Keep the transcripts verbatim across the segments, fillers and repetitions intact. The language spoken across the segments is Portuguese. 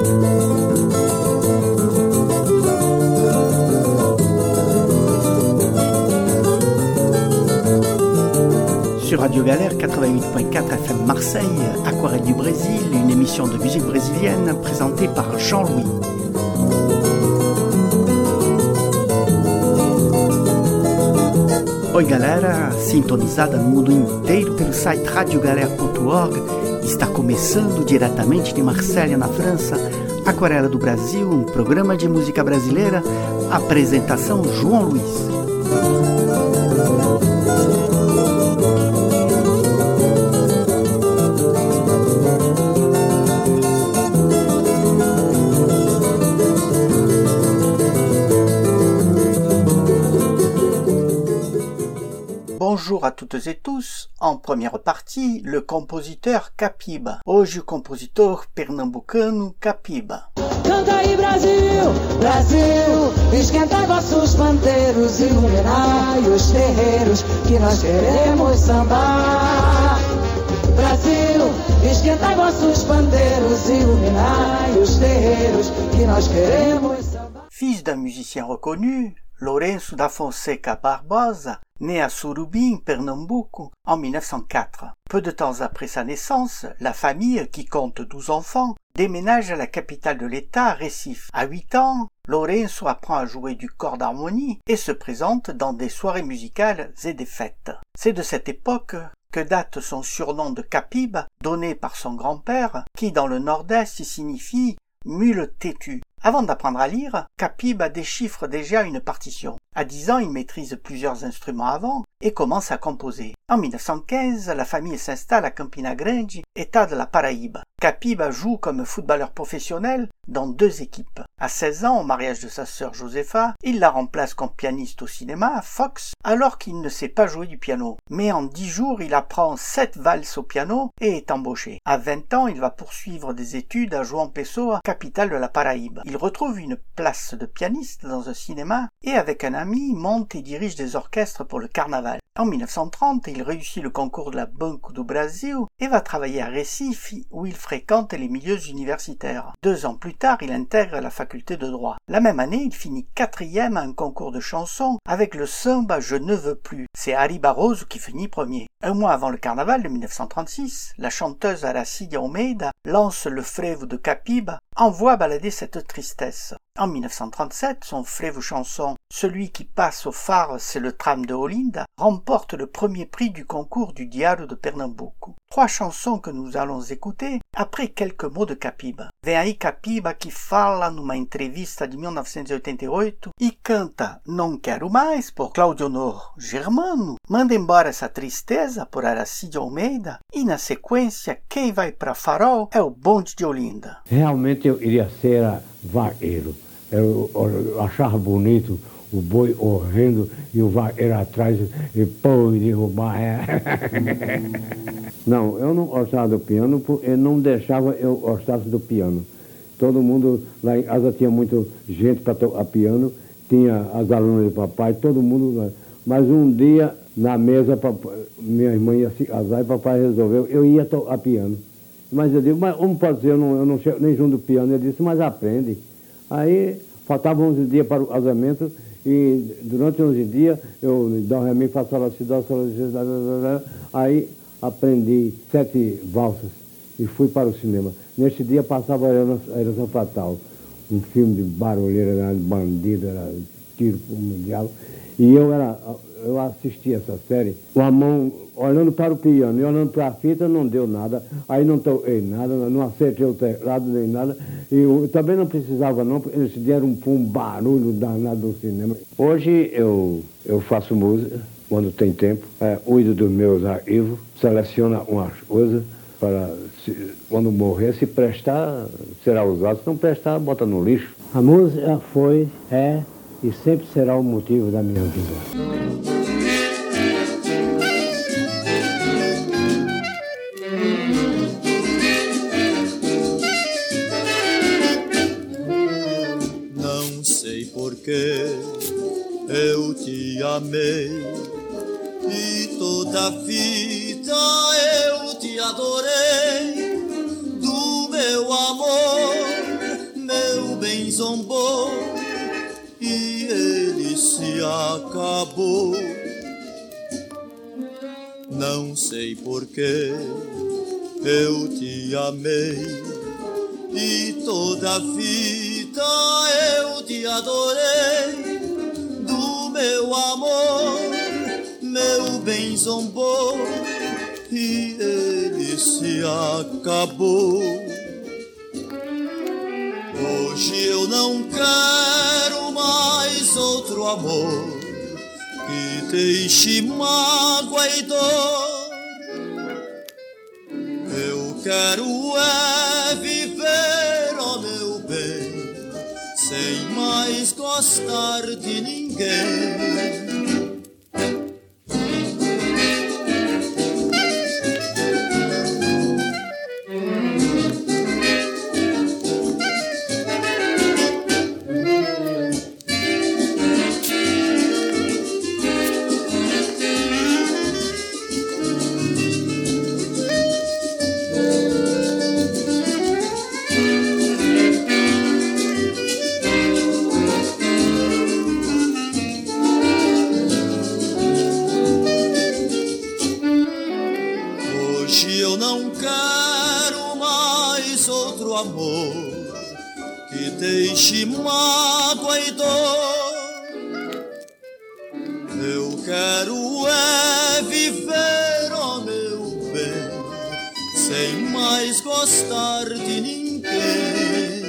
Sur Radio Galère quatre-vingt-huit point quatre F M Marseille, Aquarelle du Brésil, une émission de musique brésilienne présentée par Jean-Louis. Oi galera, sintonizada no mundo inteiro pelo site radio galera ponto org, está começando diretamente de Marselha, na França, Aquarela do Brasil, um programa de música brasileira, apresentação João Luiz. Bonjour à toutes et tous. En première partie, le compositeur Capiba. Hoje o compositor pernambucano Capiba. Canta aí Brasil, Brasil, esquentai vossos pandeiros, iluminai os terreiros, que nós queremos sambar. Brasil, esquentai vossos pandeiros, iluminai os terreiros, que nós queremos sambar. Fils d'un musicien reconnu, Lourenço da Fonseca Barbosa, né à Surubim, Pernambuco, en mille neuf cent quatre. Peu de temps après sa naissance, la famille, qui compte douze enfants, déménage à la capitale de l'État, Recife. À huit ans, Lourenço apprend à jouer du cor d'harmonie et se présente dans des soirées musicales et des fêtes. C'est de cette époque que date son surnom de Capiba, donné par son grand-père, qui dans le nord-est signifie « mule têtue ». Avant d'apprendre à lire, Capiba déchiffre déjà une partition. À dix ans, il maîtrise plusieurs instruments à vent et commence à composer. En mille neuf cent quinze, la famille s'installe à Campina Grande, État de la Paraíba. Capiba joue comme footballeur professionnel dans deux équipes. À seize ans, au mariage de sa sœur Josefa, il la remplace comme pianiste au cinéma, à Fox, alors qu'il ne sait pas jouer du piano. Mais en dix jours, il apprend sept valses au piano et est embauché. À vingt ans, il va poursuivre des études à João Pessoa, capitale de la Paraíba. Il retrouve une place de pianiste dans un cinéma et avec un ami monte et dirige des orchestres pour le carnaval. En mille neuf cent trente, il réussit le concours de la Banco do Brasil et va travailler à Recife où il fréquente les milieux universitaires. Deux ans plus tard, il intègre la faculté de droit. La même année, il finit quatrième à un concours de chansons avec le samba Je ne veux plus. C'est Ari Barroso qui finit premier. Un mois avant le carnaval de mille neuf cent trente-six, la chanteuse Aracide Almeida lance le frevo de Capiba, envoie balader cette tristesse. En mille neuf cent trente-sept, son frevo chanson « Celui qui passe au phare, c'est le tram de Olinda » remporte le premier prix du concours du Diário de Pernambuco. Trois chansons que nous allons écouter après quelques mots de Capiba. Vem aí Capiba que fala numa entrevista de mille neuf cent quatre-vingt-dix-huit e canta Não Quero Mais por Cláudio Honor Germano, manda embora essa tristeza por Aracide Almeida e na sequência quem vai para Farol é o bonde de Olinda. Realmente eu iria ser vaqueiro. Eu, eu achava bonito o boi horrendo e o vaqueiro atrás e pô, derrubar. Não, eu não gostava do piano porque ele não deixava eu gostasse do piano. Todo mundo lá em casa tinha muita gente para tocar piano, tinha as alunas de papai, todo mundo lá. Mas um dia na mesa papai, minha irmã ia se casar e papai resolveu, eu ia tocar piano. Mas eu digo, mas como pode ser, eu não, eu não chego nem junto do piano. Ele disse, mas aprende. Aí faltavam onze dias para o casamento e durante onze dias eu dou ré, mi, fá, sol, lá, si, dó, sol, lá, aí aprendi sete valsas e fui para o cinema. Neste dia passava a Herança Fatal, um filme de barulheira, de bandido, era tiro no diabo. E eu, era, eu assisti essa série com a mão olhando para o piano e olhando para a fita, não deu nada. Aí não toquei nada, não acertei o teclado nem nada. E eu também não precisava não, porque eles deram um, um barulho danado no cinema. Hoje eu, eu faço música quando tem tempo, é, cuido dos meus arquivos, seleciono umas coisas para, se, quando morrer, se prestar, será usado. Se não prestar, bota no lixo. A música foi, é e sempre será o motivo da minha vida. Não sei porquê eu te amei e toda a vida eu te adorei. Do meu amor zombou e ele se acabou. Não sei porquê eu te amei e toda a vida eu te adorei. Do meu amor, meu bem zombou e ele se acabou. Hoje eu não quero mais outro amor que deixe mágoa e dor. Eu quero é viver, ó meu bem, sem mais gostar de ninguém. Deixe mágoa e dor. Eu quero é viver, ó meu bem, sem mais gostar de ninguém.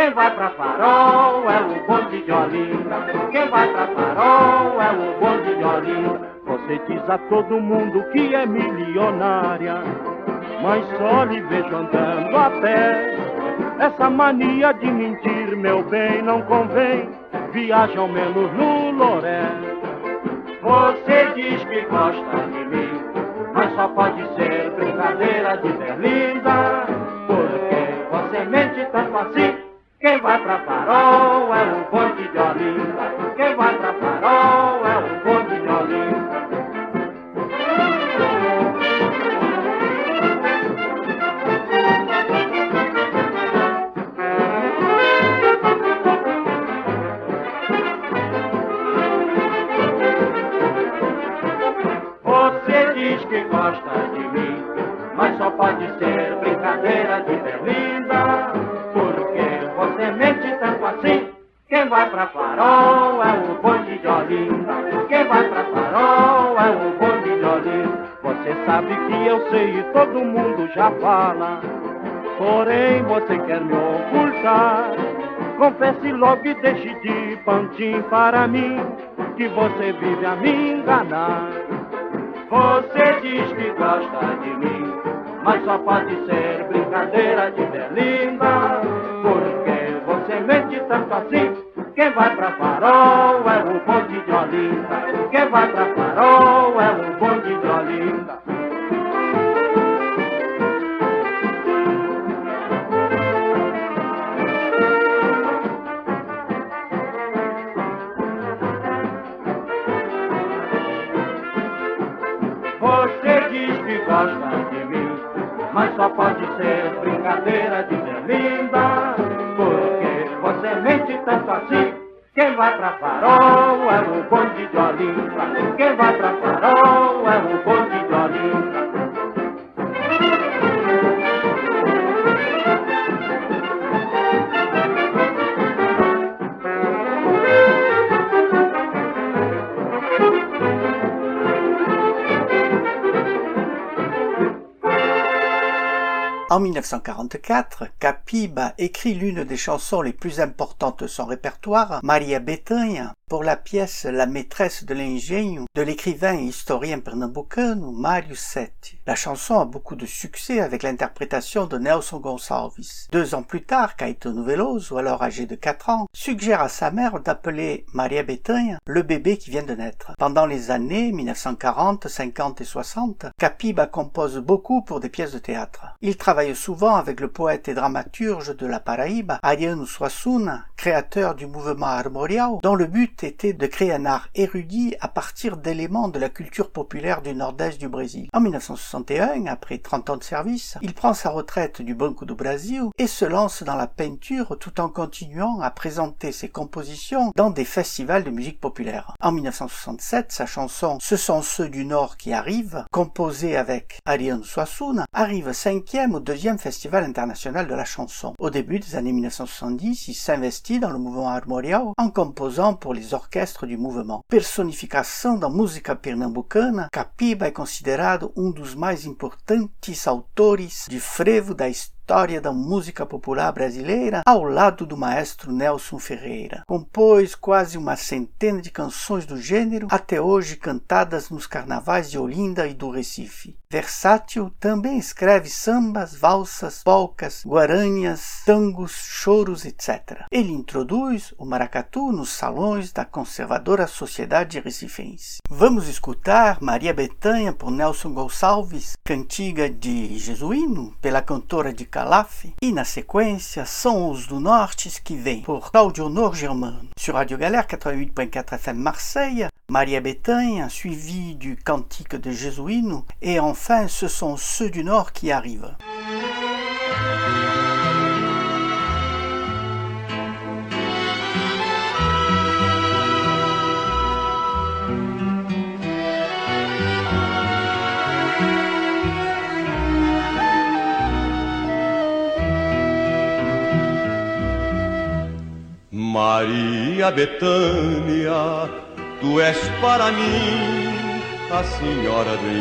Quem vai pra Farol é o bonde de Olinda. Quem vai pra Farol é o bonde de Olinda. Você diz a todo mundo que é milionária, mas só lhe vejo andando a pé. Essa mania de mentir, meu bem, não convém. Viaja ao menos no Loré. Você diz que gosta de mim, mas só pode ser brincadeira de berlinda. Porque você mente tanto assim. Quem vai pra Farol é o bonde de Olinda. Quem vai pra Farol é o bonde de Olinda. Você diz que gosta de mim, mas só pode ser brincadeira de berlinda. Você mente tanto assim. Quem vai pra Farol é o bonde de Olinda. Quem vai pra Farol é o bonde de Olinda. Você sabe que eu sei e todo mundo já fala, porém você quer me ocultar. Confesse logo e deixe de pantim para mim, que você vive a me enganar. Você diz que gosta de mim, mas só pode ser brincadeira de berlinda. Porque você mente tanto assim. Quem vai pra Farol é o bonde de Olinda. Quem vai pra Farol é o bonde de Olinda. Você diz que gosta de mim, mas só pode ser brincadeira de berlinda. Porque você mente tanto assim. Quem vai pra Farol é o bonde de Olinda. Quem vai pra Farol é o bonde de Olinda. En mille neuf cent quarante-quatre, Capiba écrit l'une des chansons les plus importantes de son répertoire, Maria Bethânia, pour la pièce La maîtresse de l'engenho de l'écrivain et historien pernambucano Mário Setti. La chanson a beaucoup de succès avec l'interprétation de Nelson Gonçalves. Deux ans plus tard, Caetano Veloso, alors âgé de quatre ans, suggère à sa mère d'appeler Maria Bethânia le bébé qui vient de naître. Pendant les années mille neuf cent quarante, cinquante et soixante, Capiba compose beaucoup pour des pièces de théâtre. Il travaille souvent avec le poète et dramaturge de la Paraíba, Ariano Suassuna, créateur du mouvement armorial, dont le but était de créer un art érudit à partir d'éléments de la culture populaire du nord-est du Brésil. En mille neuf cent soixante et un, après trente ans de service, il prend sa retraite du Banco do Brasil et se lance dans la peinture tout en continuant à présenter ses compositions dans des festivals de musique populaire. En mille neuf cent soixante-sept, sa chanson « Ce sont ceux du Nord qui arrivent », composée avec Ariano Suassuna, arrive cinquième au deuxième Festival international de la chanson. Au début des années mille neuf cent soixante-dix, il s'investit dans le mouvement armorial en composant pour les orquestres du mouvement. Personificação da música pernambucana, Capiba é considerado um dos mais importantes autores de frevo da história da música popular brasileira, ao lado do maestro Nelson Ferreira. Compôs quase uma centena de canções do gênero, até hoje cantadas nos carnavais de Olinda e do Recife. Versátil, também escreve sambas, valsas, polcas, guaranhas, tangos, choros, etcétera. Ele introduz o maracatu nos salões da conservadora sociedade recifense. Vamos escutar Maria Bethânia por Nelson Gonçalves, cantiga de Jesuíno, pela cantora de Calaf, e na sequência Sons do Norte que vem por Claudio Honor Germano. Sur Radio Galère quatre-vingt-huit point quatre F M Marseille, Maria Bethânia suivi du cantique de Jesuíno et enfin ce sont ceux du Nord qui arrivent. Maria Bethânia, tu és para mim a senhora do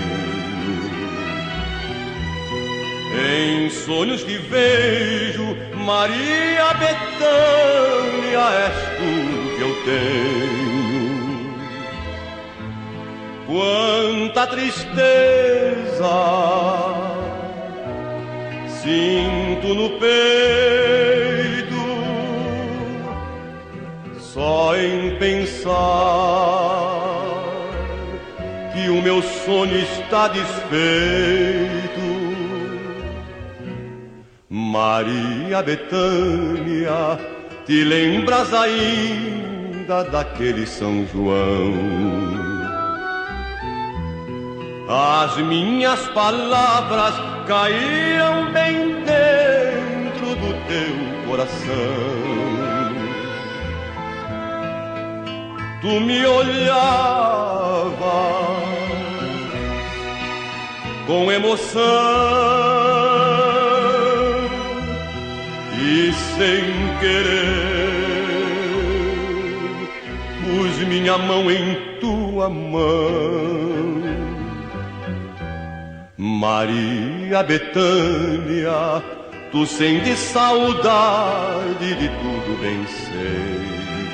engenho. Em sonhos que vejo Maria Bethânia, és tudo que eu tenho. Quanta tristeza sinto no peito, só em pensar que o meu sonho está desfeito. Maria Bethânia, te lembras ainda daquele São João? As minhas palavras caíam bem dentro do teu coração. Tu me olhavas com emoção e sem querer pus minha mão em tua mão. Maria Bethânia, tu sentes saudade de tudo, bem sei.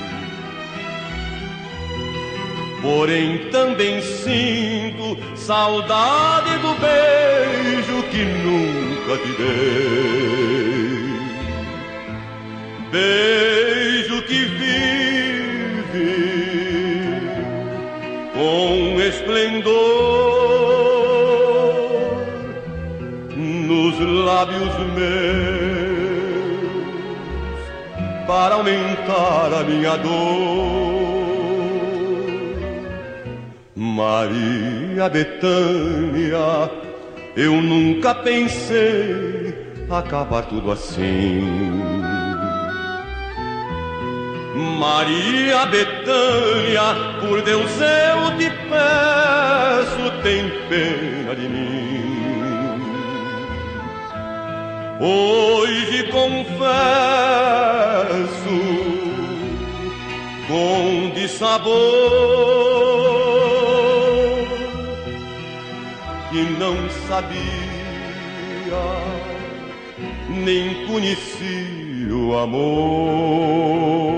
Porém também sinto saudade do beijo que nunca te dei. Beijo que vive com esplendor nos lábios meus para aumentar a minha dor. Maria Bethânia, eu nunca pensei acabar tudo assim. Maria Bethânia, por Deus eu te peço, tem pena de mim. Hoje confesso com dissabor que não sabia nem conhecia o amor.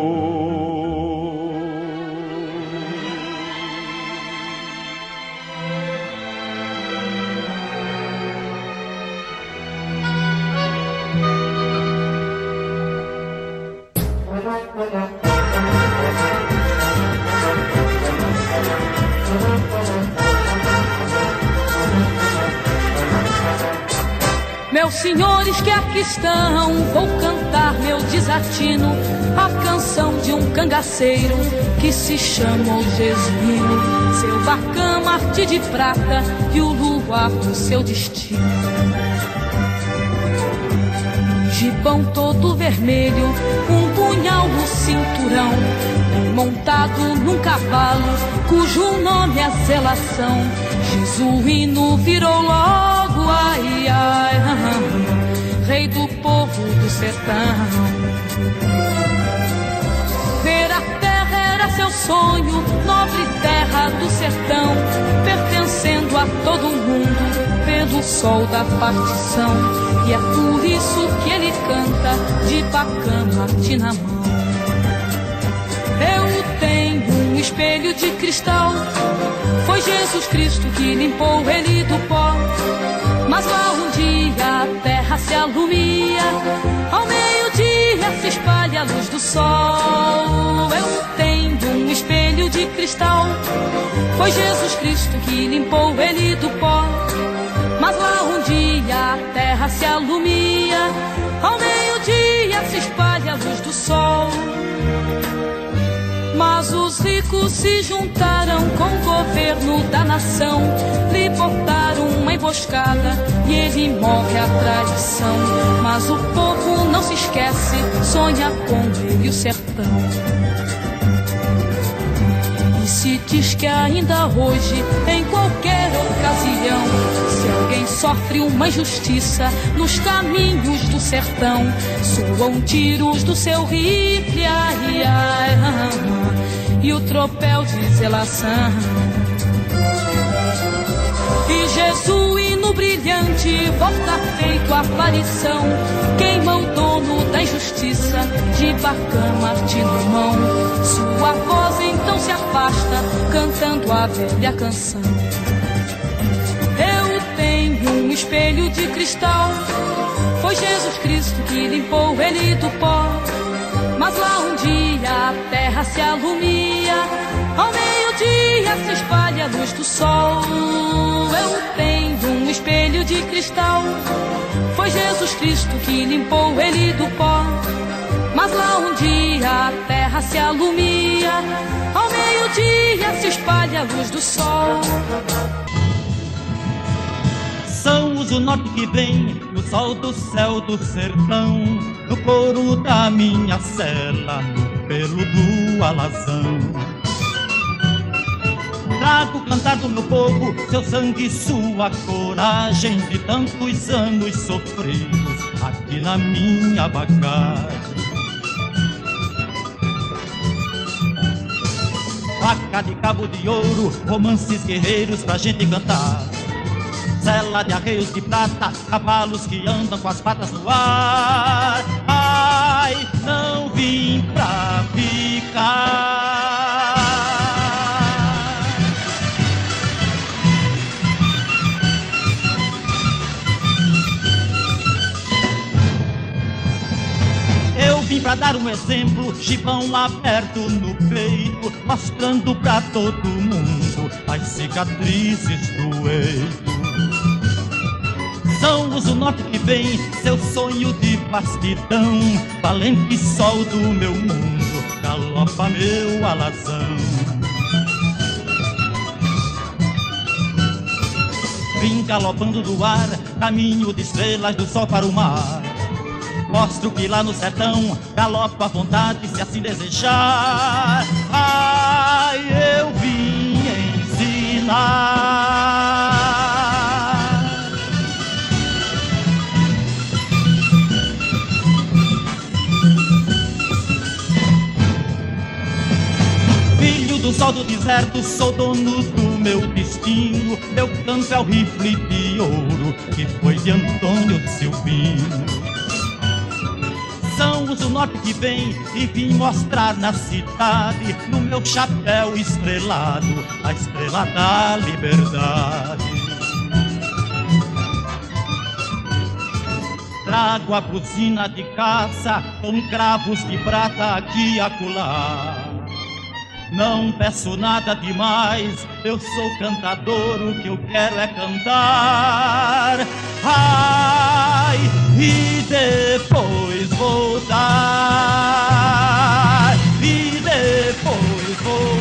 Meus senhores que aqui estão, vou cantar meu desatino, a canção de um cangaceiro que se chamou Jesuíno. Seu bacão arte de prata e o luar do seu destino. Um gibão todo vermelho, um punhal no cinturão, montado num cavalo cujo nome é Zelação. Jesuíno virou logo, ai, ai, rei do povo do sertão. Ver a terra era seu sonho, nobre terra do sertão, pertencendo a todo mundo pelo sol da partição. E é por isso que ele canta de bacana arte na mão. Eu tenho um espelho de cristal, foi Jesus Cristo que limpou ele do pó. Mas lá um dia a terra se alumia, ao meio-dia se espalha a luz do sol. Eu tenho um espelho de cristal, foi Jesus Cristo que limpou ele do pó. Mas lá um dia a terra se alumia, ao meio-dia se espalha a luz do sol. Mas os ricos se juntaram com o governo da nação, lhe botaram uma emboscada e ele morre a tradição. Mas o povo não se esquece, sonha com ele o sertão. E se diz que ainda hoje, em qualquer ocasião, se alguém sofre uma injustiça nos caminhos do sertão, soam tiros do seu rifle, ai, ai, e o tropel de zelação. E Jesuíno brilhante volta feito aparição, queima o dono tem justiça de Bacama, arte na mão. Sua voz então se afasta, cantando a velha canção. Eu tenho um espelho de cristal, foi Jesus Cristo que limpou ele do pó. Mas lá um dia a terra se alumia, ao meio-dia se espalha a luz do sol. Eu tenho um espelho de cristal, foi Jesus Cristo que limpou ele do pó. Mas lá um dia a terra se alumia, ao meio-dia se espalha a luz do sol. São os do norte que vem, no sol do céu do sertão, no couro da minha cela, no pelo do alazão. Trago o cantar do meu povo, seu sangue e sua coragem, de tantos anos sofridos aqui na minha bagagem. Faca de cabo de ouro, romances guerreiros pra gente cantar. Cela de arreios de prata, cavalos que andam com as patas no ar. Ai, não vim pra ficar. Eu vim pra dar um exemplo, gibão aberto no peito, mostrando pra todo mundo as cicatrizes do eito. São os do norte que vem, seu sonho de vastidão, valente sol do meu mundo, galopa meu alazão. Vim galopando do ar, caminho de estrelas do sol para o mar. Mostro que lá no sertão galopa a vontade se assim desejar. Ai, eu vim ensinar. Filho do sol do deserto, sou dono do meu destino. Meu canto é o rifle de ouro que foi de Antônio Silvino. São os do norte que vem e vim mostrar na cidade, no meu chapéu estrelado, a estrela da liberdade. Trago a buzina de caça com cravos de prata aqui e acolá. Não peço nada demais, eu sou cantador, o que eu quero é cantar. Ai, e depois voltar, e depois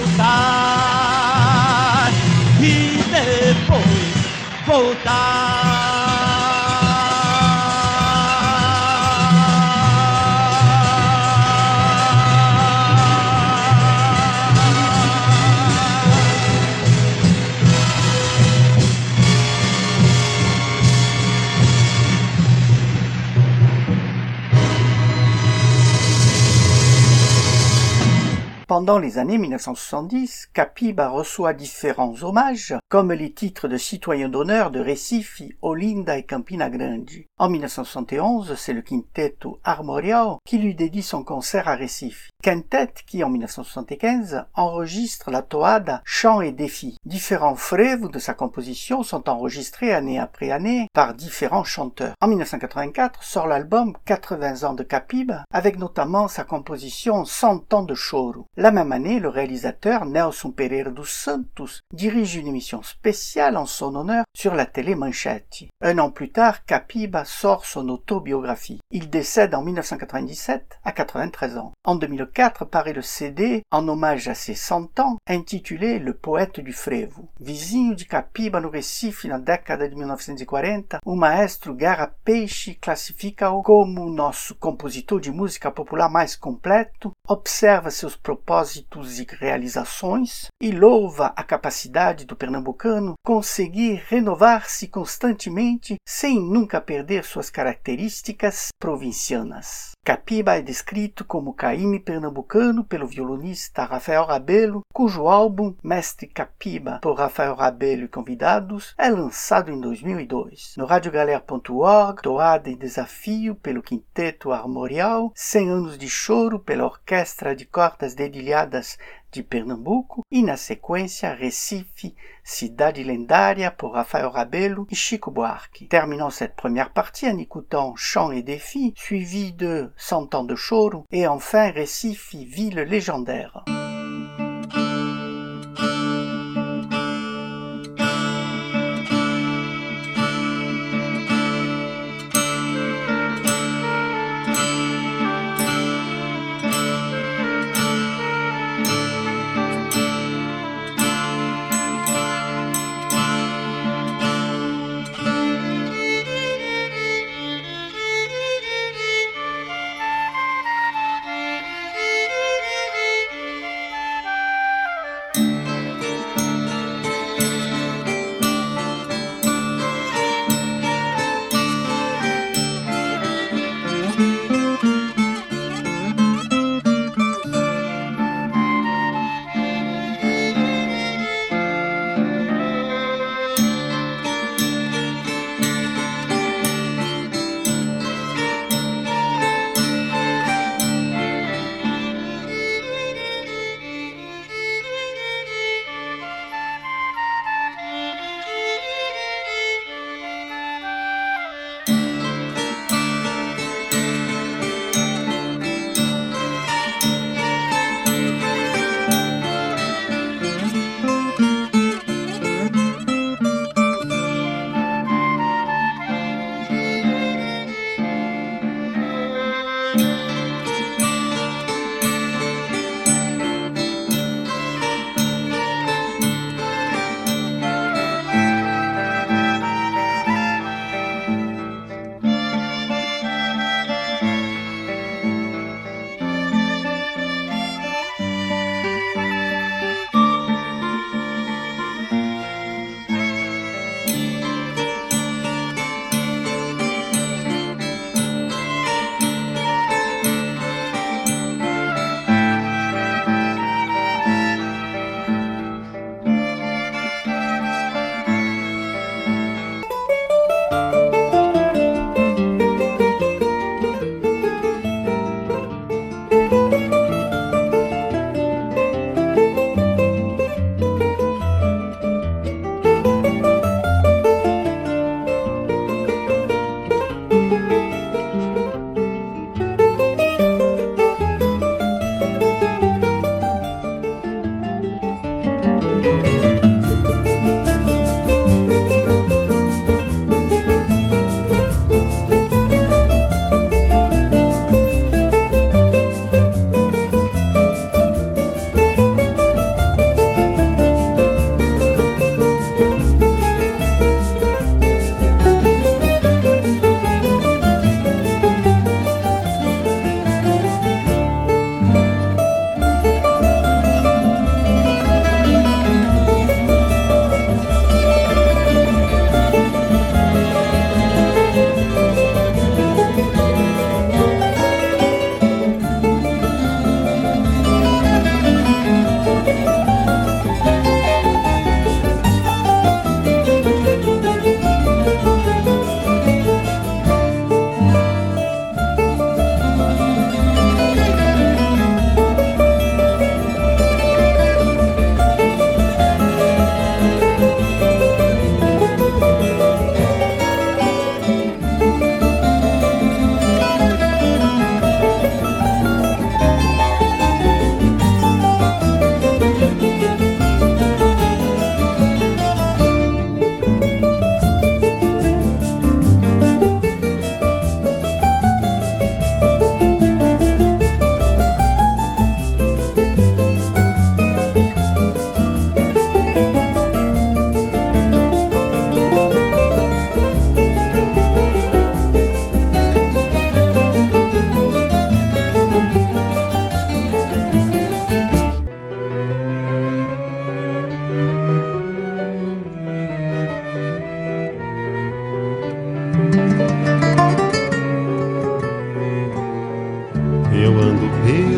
voltar, e depois voltar. Pendant les années mille neuf cent soixante-dix, Capiba reçoit différents hommages, comme les titres de citoyen d'honneur de Recife, Olinda et Campina Grande. En mille neuf cent soixante et onze, c'est le Quinteto Armorial qui lui dédie son concert à Recife. Quintet qui, en mille neuf cent soixante-quinze, enregistre la toada Chants et défis. Différents frevo de sa composition sont enregistrés année après année par différents chanteurs. En mille neuf cent quatre-vingt-quatre sort l'album quatre-vingts ans de Capiba, avec notamment sa composition cent ans de choro. La même année, le réalisateur Nelson Pereira dos Santos dirige une émission spéciale en son honneur sur la télé Manchete. Un an plus tard, Capiba sort son autobiographie. Il décède en mille neuf cent quatre-vingt-dix-sept à quatre-vingt-treize ans. En deux mille quatre paraît le C D en hommage à ses cent ans, intitulé Le Poète du Frevo. Vizinho de Capiba no Recife na década de mil novecentos e quarenta, o maestro Gara Peixe classifica-o como o nosso compositor de música popular mais completo, observa seus propósitos e realizações e louva a capacidade do pernambucano conseguir renovar-se constantemente sem nunca perder suas características provincianas. Capiba é descrito como caíme pernambucano pelo violonista Rafael Rabelo, cujo álbum Mestre Capiba, por Rafael Rabelo e convidados, é lançado em dois mil e dois. No radiogalera ponto org, Toada e Desafio pelo Quinteto Armorial, cem anos de choro pela Orquestra de Cordas Dedilhadas de Pernambuco e, na sequência, Recife, Cidade Lendária por Rafael Rabelo et Chico Buarque. Terminons cette première partie en écoutant Chants et défis, suivi de Cent ans de choro et enfin Recife, ville légendaire.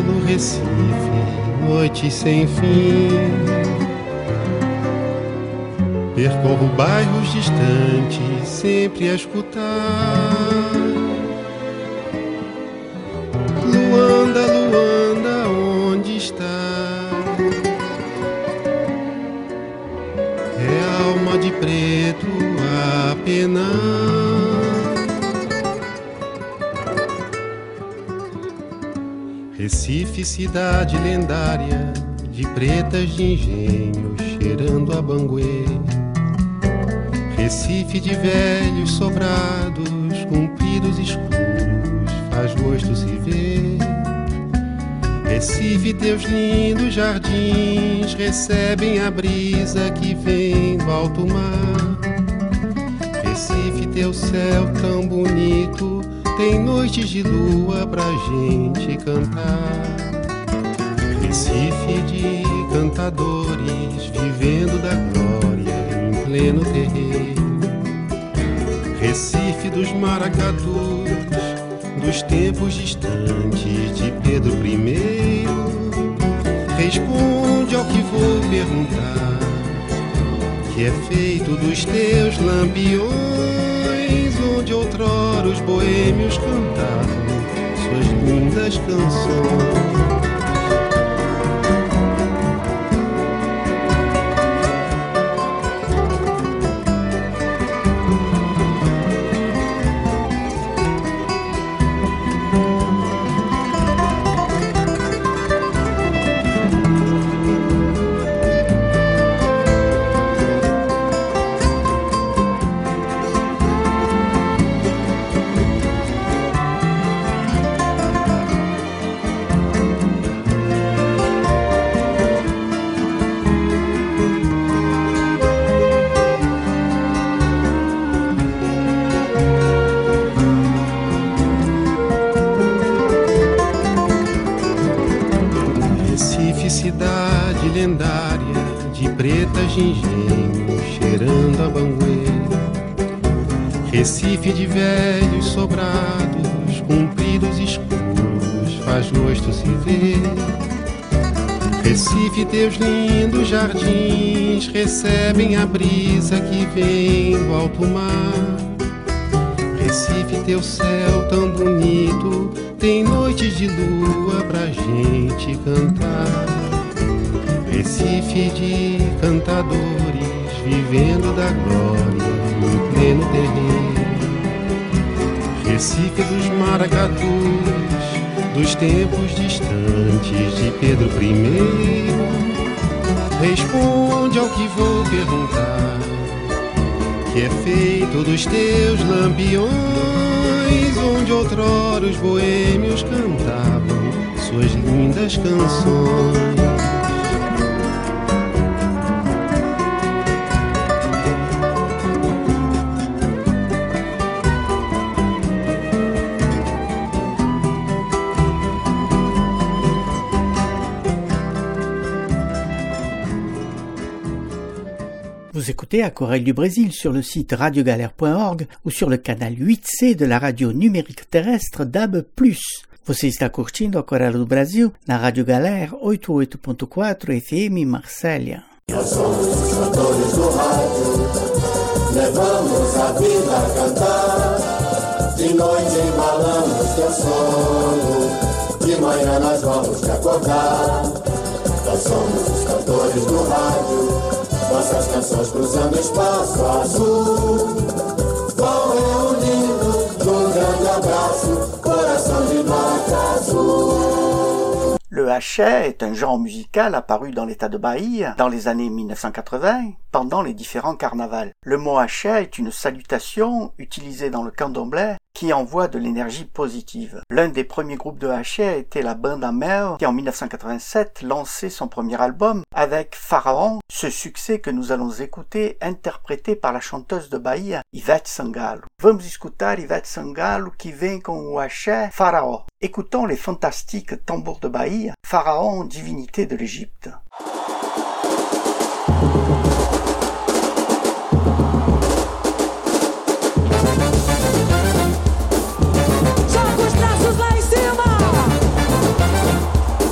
pelo Recife, noite sem fim. Percorro bairros distantes, sempre a escutar. Luanda, Luanda, onde está? É alma de preto a penar. Recife, cidade lendária, de pretas de engenho, cheirando a banguê. Recife de velhos sobrados, compridos escuros, faz gosto se ver. Recife, teus lindos jardins recebem a brisa que vem do alto mar. Recife, teu céu tão bonito, tem noites de lua pra gente cantar. Recife de cantadores, vivendo da glória em pleno terreiro. Recife dos maracatus, dos tempos distantes de Pedro Primeiro. Responde ao que vou perguntar, que é feito dos teus lampiões, onde outrora os boêmios cantavam suas lindas canções. Cidade lendária, de pretas de engenho, cheirando a banguê. Recife de velhos sobrados, compridos escuros, faz gosto se ver. Recife, teus lindos jardins recebem a brisa que vem do alto mar. Recife, teu céu tão bonito, tem noites de lua pra gente cantar. Recife de cantadores, vivendo da glória em pleno terreiro. Recife dos maracatus, dos tempos distantes de Pedro Primeiro. Responde ao que vou perguntar, que é feito dos teus lampiões, onde outrora os boêmios cantavam suas lindas canções. Vous écoutez Aquarelle du Brésil sur le site radio galère point org ou sur le canal huit C de la radio numérique terrestre D A B plus. Você está curtindo Aquarelle do Brasil na Rádio Galera oitenta e oito ponto quatro F M Marsella. Nós somos os cantores do rádio, levamos a vida a cantar. De noite embalamos teu sono, de manhã nós vamos te acordar. Nós somos os cantores do rádio, nossas canções cruzando espaço azul, vão reunindo num grande abraço, coração de nota azul. Le hachais est un genre musical apparu dans l'état de Bahia dans les années mille neuf cent quatre-vingts pendant les différents carnavals. Le mot hachais est une salutation utilisée dans le candomblé qui envoie de l'énergie positive. L'un des premiers groupes de hachais était la Banda Mel qui en mille neuf cent quatre-vingt-sept lançait son premier album avec Pharaon, ce succès que nous allons écouter interprété par la chanteuse de Bahia, Ivete Sangalo. Vamos escutar Ivete Sangalo qui vient com o hachais Pharaon. Écoutons les fantastiques tambours de Bahia, Pharaon, divinité de l'Égypte. Joga os braços lá em cima.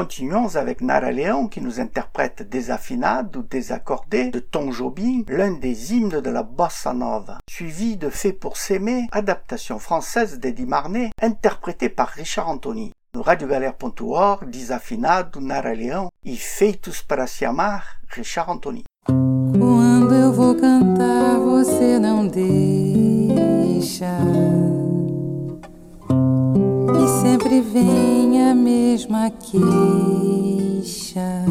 Continuons avec Nara Leão qui nous interprète Desafinado, désaccordé de Tom Jobim, l'un des hymnes de la bossa nova, suivi de Fait pour s'aimer, adaptation française d'Eddie Marnet, interprétée par Richard Anthony. No radio galera ponto org, Desafinado, Nara Leão e Feitos para se amar, Richard Anthony. Quando eu vou cantar, você não deixa. E sempre vem a mesma queixa.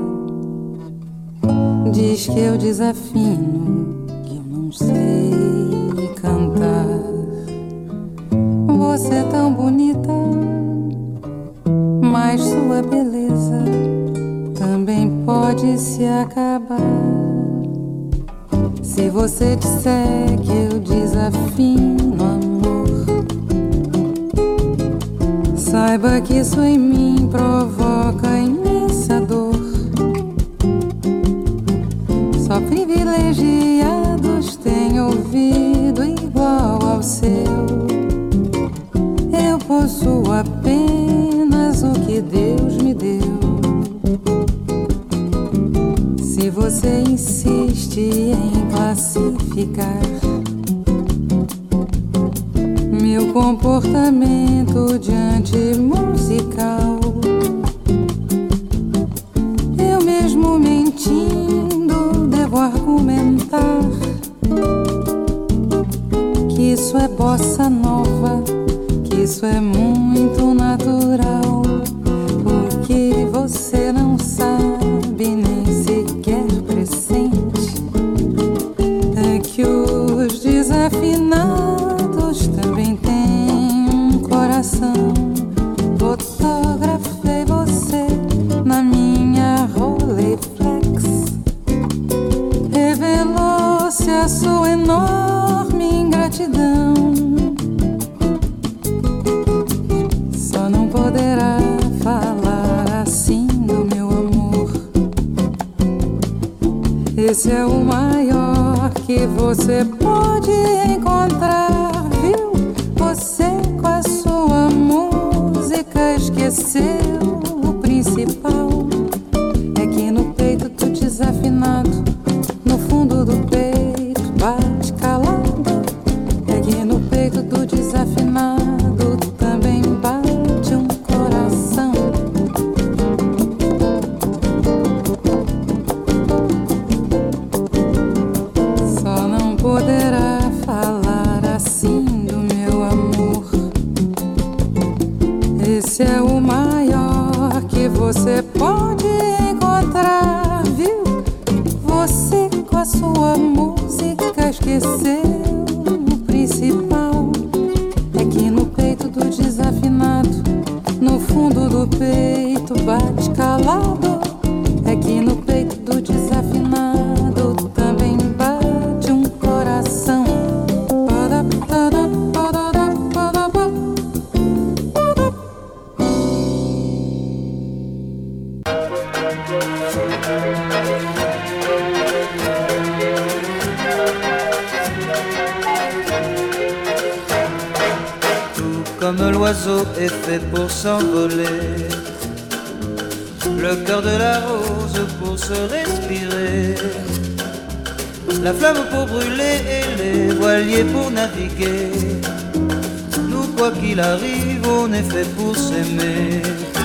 Diz que eu desafino, que eu não sei cantar. Você é tão bonita, mas sua beleza também pode se acabar. Se você disser que eu desafino, amor, saiba que isso em mim provoca imensa dor. Só privilegiados têm ouvido igual ao seu. Eu possuo apenas o que Deus me deu. Se você insiste em classificar meu comportamento de anti-musical, eu mesmo mentindo devo argumentar que isso é bossa nova, que isso é muito natural. O que você não sabe nem sequer pressente é que os desafinados também têm um coração. Fotografei você na minha Rolleiflex, revelou-se a sua enorme ingratidão. Só não poderá falar assim do meu amor. Esse é o maior que você pode encontrar, viu? Você com a sua música esqueceu o principal. É que no peito do desafinado, no fundo do peito bate calado. É que no peito do desafinado também bate um coração. Só não poderá falar assim do meu amor. Esse é o maior que você pode encontrar, viu? Você com a sua música esqueceu o principal. É que no peito do desafinado, no fundo do peito bate calado. É que no peito do desafinado também bate um coração. Comme l'oiseau est fait pour s'envoler, le cœur de la rose pour se respirer, la flamme pour brûler et les voiliers pour naviguer. Nous, quoi qu'il arrive, on est fait pour s'aimer.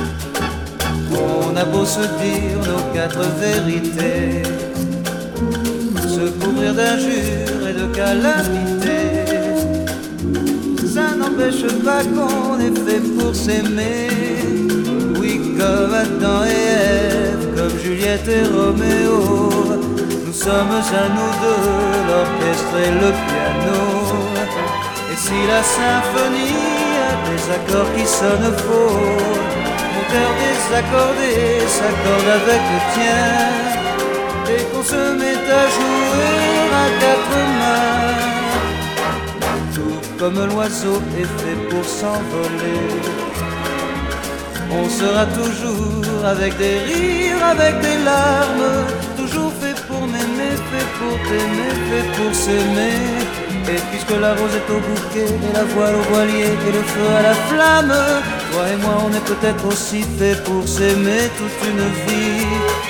On a beau se dire nos quatre vérités, se couvrir d'injures et de calamités, ça n'empêche pas qu'on est fait pour s'aimer. Oui, comme Adam et Ève, comme Juliette et Roméo, nous sommes à nous deux, l'orchestre et le piano. Et si la symphonie a des accords qui sonnent faux, mon cœur désaccordé s'accorde avec le tien, et qu'on se met à jouer à quatre mains. Comme l'oiseau est fait pour s'envoler, on sera toujours avec des rires, avec des larmes, toujours fait pour m'aimer, fait pour t'aimer, fait pour s'aimer. Et puisque la rose est au bouquet, et la voile au voilier, et le feu à la flamme, toi et moi on est peut-être aussi fait pour s'aimer toute une vie.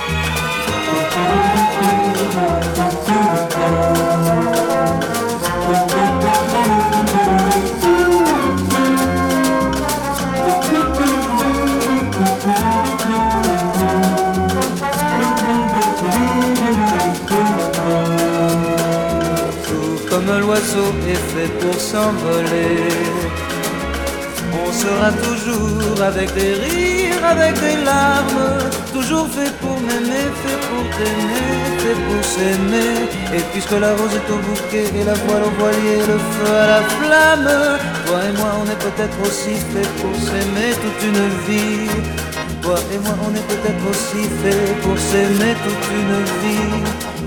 Comme l'oiseau est fait pour s'envoler, on sera toujours avec des rires, avec des larmes, toujours fait pour m'aimer, fait pour t'aimer, fait pour s'aimer. Et puisque la rose est au bouquet, et la voile au voilier, le feu à la flamme, toi et moi on est peut-être aussi fait pour s'aimer toute une vie. Toi et moi on est peut-être aussi fait pour s'aimer toute une vie.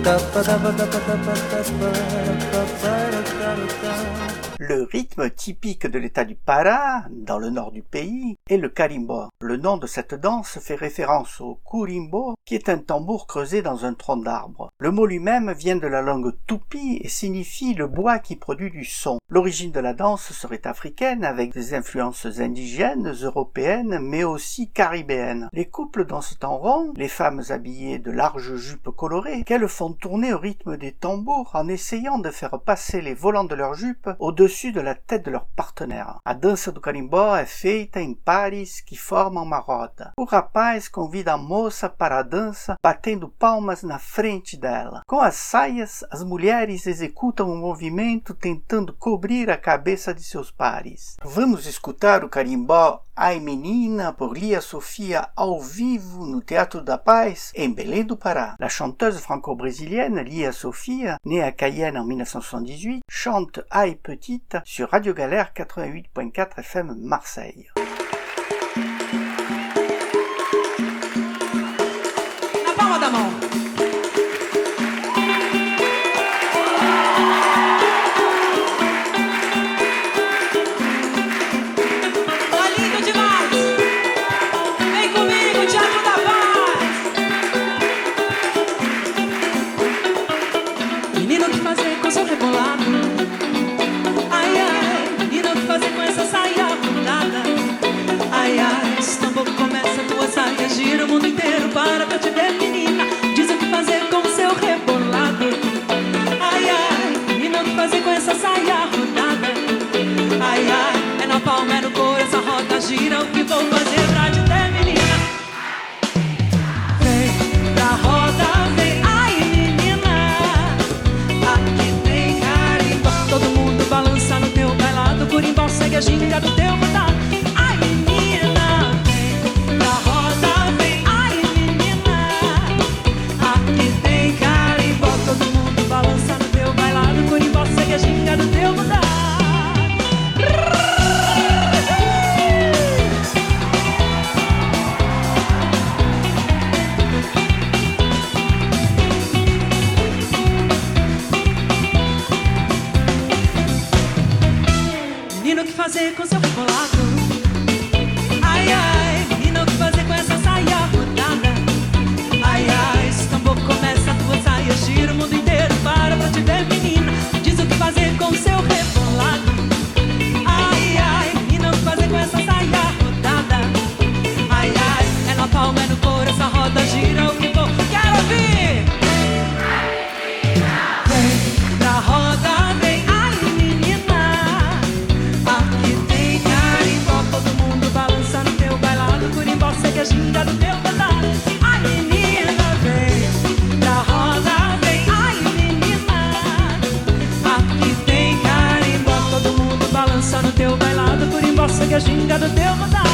Le rythme typique de l'état du Pará, dans le nord du pays, est le carimbo. Le nom de cette danse fait référence au curimbo, qui est un tambour creusé dans un tronc d'arbre. Le mot lui-même vient de la langue tupi et signifie le bois qui produit du son. L'origine de la danse serait africaine, avec des influences indigènes, européennes, mais aussi caribéennes. Les couples dansent en rond, les femmes habillées de larges jupes colorées, qu'elles font tourner au rythme des tambours en essayant de faire passer les volants de leurs jupes au-dessus de la tête de leur partenaire. A dança do carimbó é feita em pares que formam uma roda. O rapaz convida a moça para a dança, batendo palmas na frente dela. Com as saias, as mulheres executam um movimento tentando cobrir a cabeça de seus pares. Vamos escutar o carimbó Ai Menina por Lia Sofia ao vivo no Teatro da Paz, em Belém do Pará. La chanteuse franco-brésilienne Lia Sofia, née à Cayenne en mille neuf cent soixante-dix-huit, chante Aïe Petite sur Radio Galère quatre-vingt-huit point quatre F M Marseille. Na palma da mão. Gira o mundo inteiro para pra te ver, menina. Diz o que fazer com seu rebolado. Ai, ai, menina, o que fazer com essa saia rodada. Ai, ai, é na palma, é no couro, essa roda gira. O que vou fazer pra te ter, menina? Vem pra roda, vem. Ai, menina, aqui tem carimbó. Todo mundo balança no teu bailado. Curimbó segue a ginga do teu mandado. Ai, menina, vem pra roda. Balança no teu bailado, curimbó segue a ginga do teu mudar. Menino, o que fazer com seu rebolado? Ai, ai, menino, o que fazer com essa saia rodada? Ai, ai, esse tambor começa, a tua saia gira o mundo inteiro para pra te ver, menina. Diz o que fazer com seu rebolado. Ai, ai, menina, o que fazer com essa saia rodada. Ai, ai, é na palma, é no couro, essa roda gira o que for. Quero ouvir! Vem pra roda, vem. Ai, menina, aqui tem carimbó. Todo mundo balança no teu bailado. Curimbó segue a ginga do teu mandado. Ai, menina, vem pra roda, vem. Ai, menina, aqui tem carimbó. Todo mundo balança no teu bailado. Curimbó segue a ginga do teu mandado.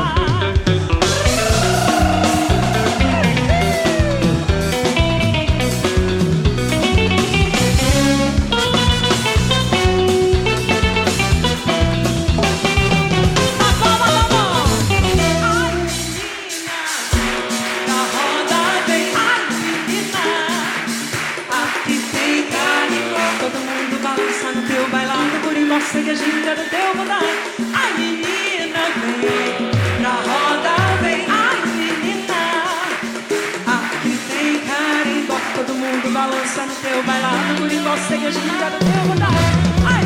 Segue a ginga do teu mandar. Ai, menina, vem pra roda, vem. Ai, menina, aqui tem carimbó. Todo mundo balança no teu bailado. Curimbó segue a ginga do teu mandar. Ai,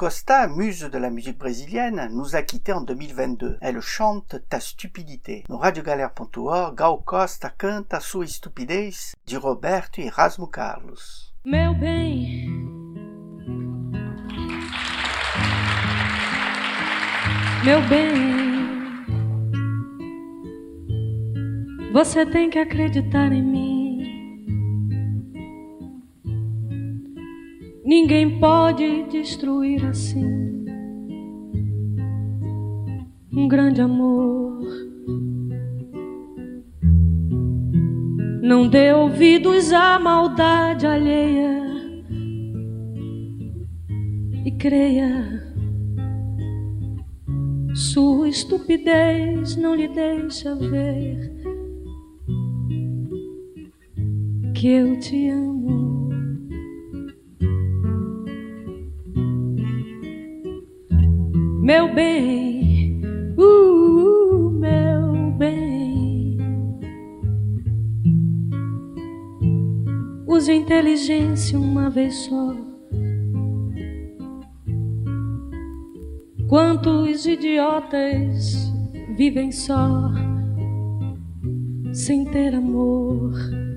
Costa, muse de la musique brésilienne, nous a quittés en deux mille vingt-deux. Elle chante Ta Stupidité. No radio galera ponto org, Gal Costa canta Sua Estupidez, de Roberto Erasmo Carlos. Meu bem, meu bem, você tem que acreditar em mim. Ninguém pode destruir assim um grande amor. Não dê ouvidos à maldade alheia e creia, sua estupidez não lhe deixa ver que eu te amo. Meu bem, uh, meu bem, use a inteligência uma vez só. Quantos idiotas vivem só, sem ter amor?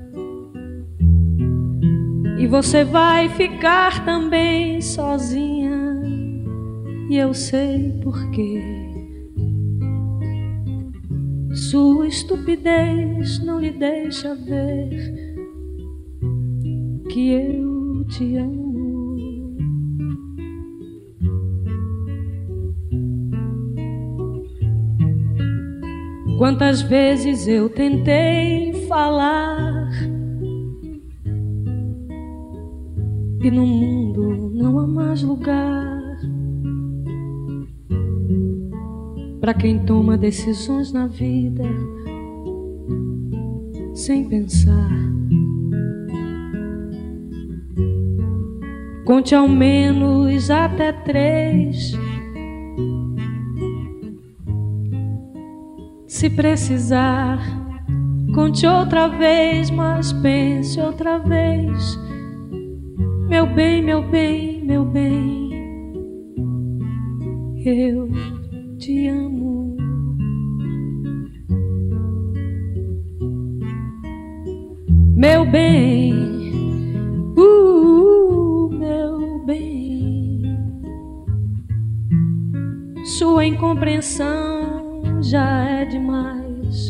E você vai ficar também sozinha. E eu sei porquê. Sua estupidez não lhe deixa ver que eu te amo. Quantas vezes eu tentei falar que no mundo não há mais lugar para quem toma decisões na vida sem pensar. Conte ao menos até três. Se precisar, conte outra vez, mas pense outra vez. Meu bem, meu bem, meu bem, eu te amo. Meu bem, uh, meu bem, sua incompreensão já é demais.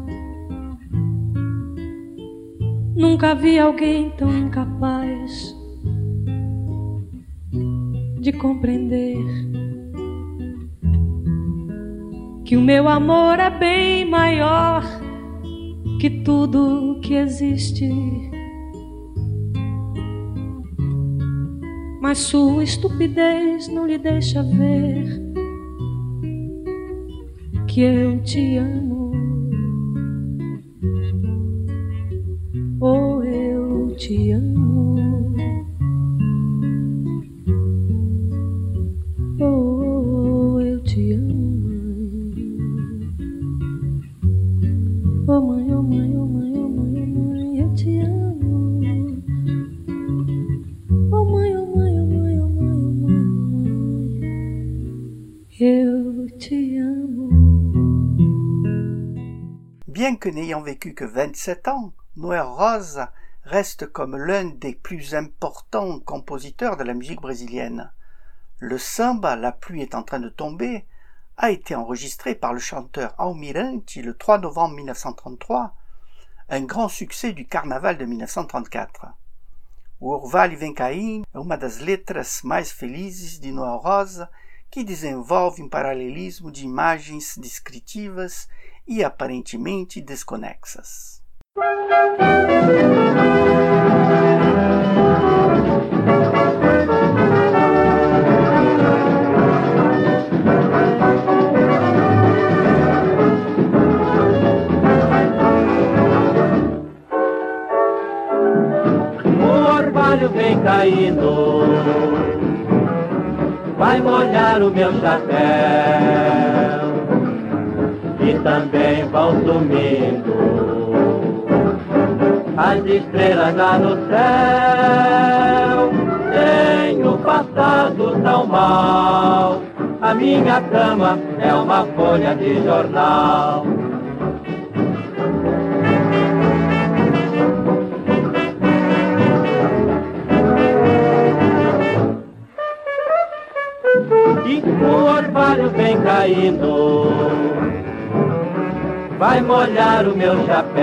Nunca vi alguém tão incapaz de compreender que o meu amor é bem maior que tudo que existe. Mas sua estupidez não lhe deixa ver que eu te amo. Oh, eu te amo. Oh, eu te amo. Oh mãe, oh mãe, oh mãe, oh mãe, oh mãe, eu te amo. Oh mãe, oh mãe, oh mãe, oh mãe, oh mãe, oh mãe, eu te amo. Bien que n'ayant vécu que vingt-sept ans, Noel Rosa reste comme l'un des plus importants compositeurs de la musique brésilienne. Le samba, La pluie est en train de tomber, a été enregistré par le chanteur Almirante le trois novembre mille neuf cent trente-trois, un grand succès du carnaval de mille neuf cent trente-quatre. O Orvalho Vem Caindo é uma das letras mais felizes de Noel Rosa, que desenvolve um paralelismo de imagens descritivas e aparentemente desconexas. Vem caindo, vai molhar o meu chapéu e também vão sumindo as estrelas lá no céu. Tenho passado tão mal. A minha cama é uma folha de jornal. E o orvalho vem caindo, vai molhar o meu chapéu,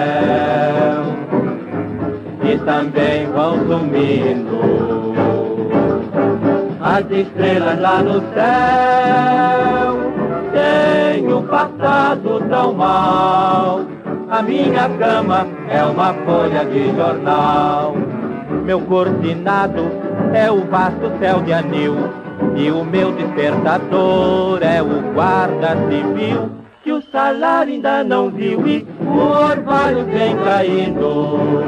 e também vão sumindo as estrelas lá no céu. Tenho passado tão mal, a minha cama é uma folha de jornal. Meu cortinado é o vasto céu de anil, e o meu despertador é o guarda civil, que o salário ainda não viu e o orvalho vem caindo,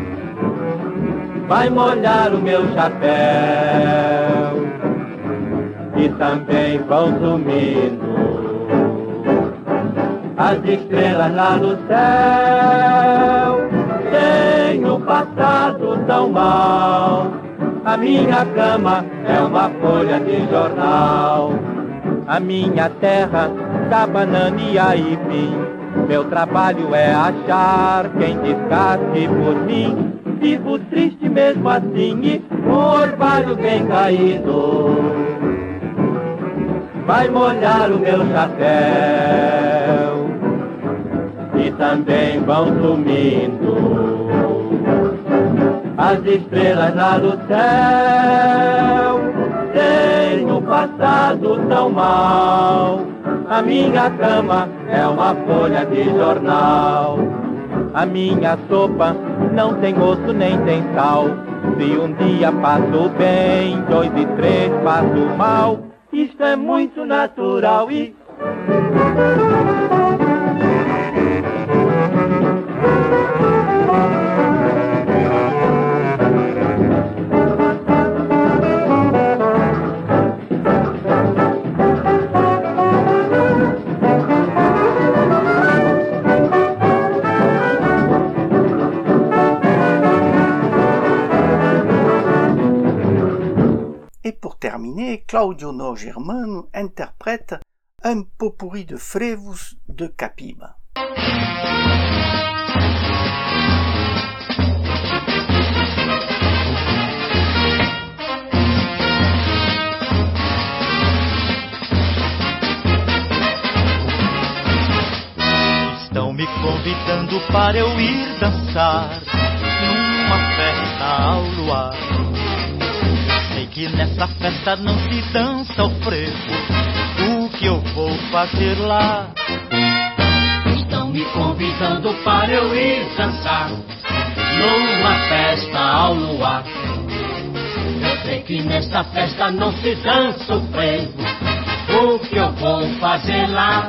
vai molhar o meu chapéu, e também vão sumindo as estrelas lá no céu. Tenho passado tão mal, a minha cama é uma folha de jornal. A minha terra da banana e aipim, meu trabalho é achar quem descasque por mim. Vivo triste mesmo assim e o orvalho vem caindo, vai molhar o meu chapéu, e também vão sumindo as estrelas lá do céu. Tenho passado tão mal, a minha cama é uma folha de jornal. A minha sopa não tem osso nem tem sal, se um dia passo bem, dois e três passo mal. Isto é muito natural e... Et pour terminer, Claudio No Germano interprète un pot-pourri de Frevus de Capiba. Estão me convidando para eu ir dançar numa festa ao luar. Sei que nessa festa não se dança o frevo, o que eu vou fazer lá? Estão me convidando para eu ir dançar numa festa ao luar. Eu sei que nessa festa não se dança o frevo, o que eu vou fazer lá?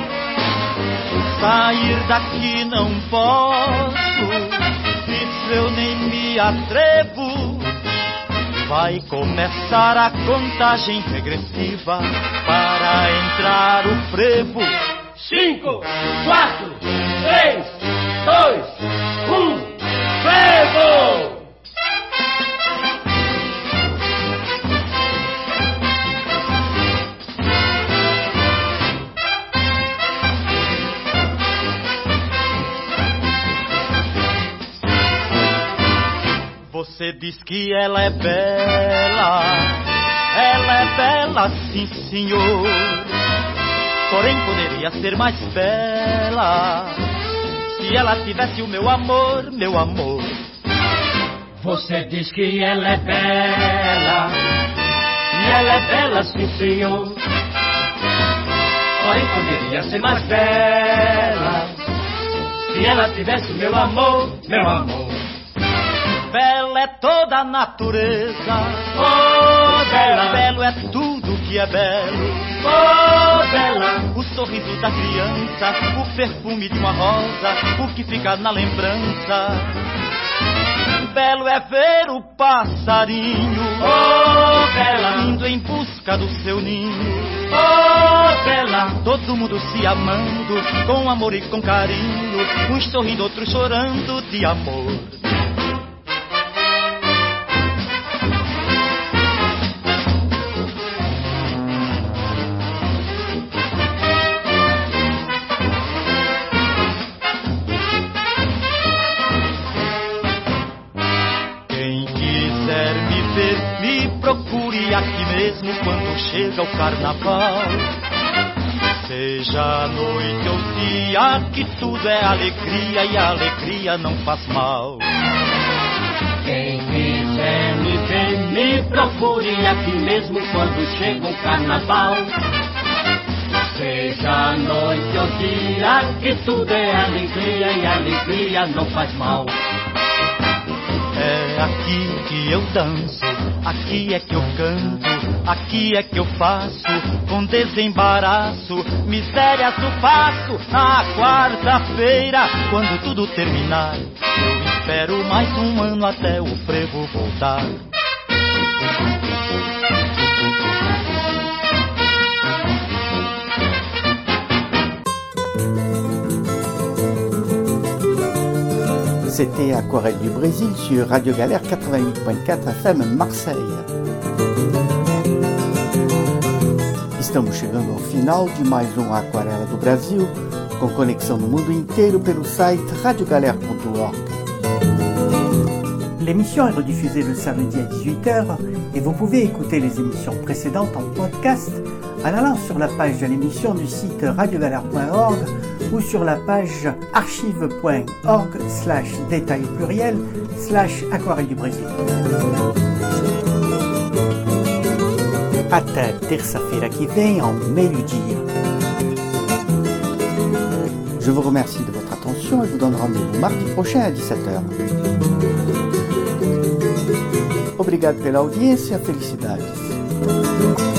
Sair daqui não posso, isso eu nem me atrevo. Vai começar a contagem regressiva para entrar o frevo. Cinco, quatro, três, dois, um, frevo! Você diz que ela é bela, ela é bela, sim senhor. Porém poderia ser mais bela se ela tivesse o meu amor, meu amor. Você diz que ela é bela, e ela é bela, sim senhor. Porém poderia ser mais bela se ela tivesse o meu amor, meu amor. Bela é toda a natureza, oh bela, belo é tudo que é belo, oh bela, o sorriso da criança, o perfume de uma rosa, o que fica na lembrança. Belo é ver o passarinho, oh bela, indo em busca do seu ninho, oh bela, todo mundo se amando, com amor e com carinho, uns sorrindo, outros chorando de amor. mesmo quando chega o carnaval. Seja a noite ou dia, que tudo é alegria e a alegria não faz mal. Quem quiser me ver, me procure aqui mesmo quando chega o carnaval. Seja a noite ou dia, que tudo é alegria e a alegria não faz mal. É aqui que eu danço, aqui é que eu canto, aqui é que eu faço, com desembaraço, misérias do passo. Na quarta-feira, quando tudo terminar, eu espero mais um ano até o frevo voltar. C'était Aquarelle du Brésil sur Radio Galère quatre-vingt-huit point quatre F M Marseille. Estamos chegando ao final de mais um Aquarela do Brasil, com conexão no mundo inteiro pelo site radio galère point org. L'émission est rediffusée le samedi à dix-huit heures et vous pouvez écouter les émissions précédentes en podcast en allant sur la page de l'émission du site radio galère point org ou sur la page archive point org slash détail pluriel slash aquarelle du Brésil. Até terça-feira que vem, ao meio-dia. Je vous remercie de votre attention et vous donne rendez-vous mardi prochain à dix-sept heures. Obrigado pela audiência, felicidades.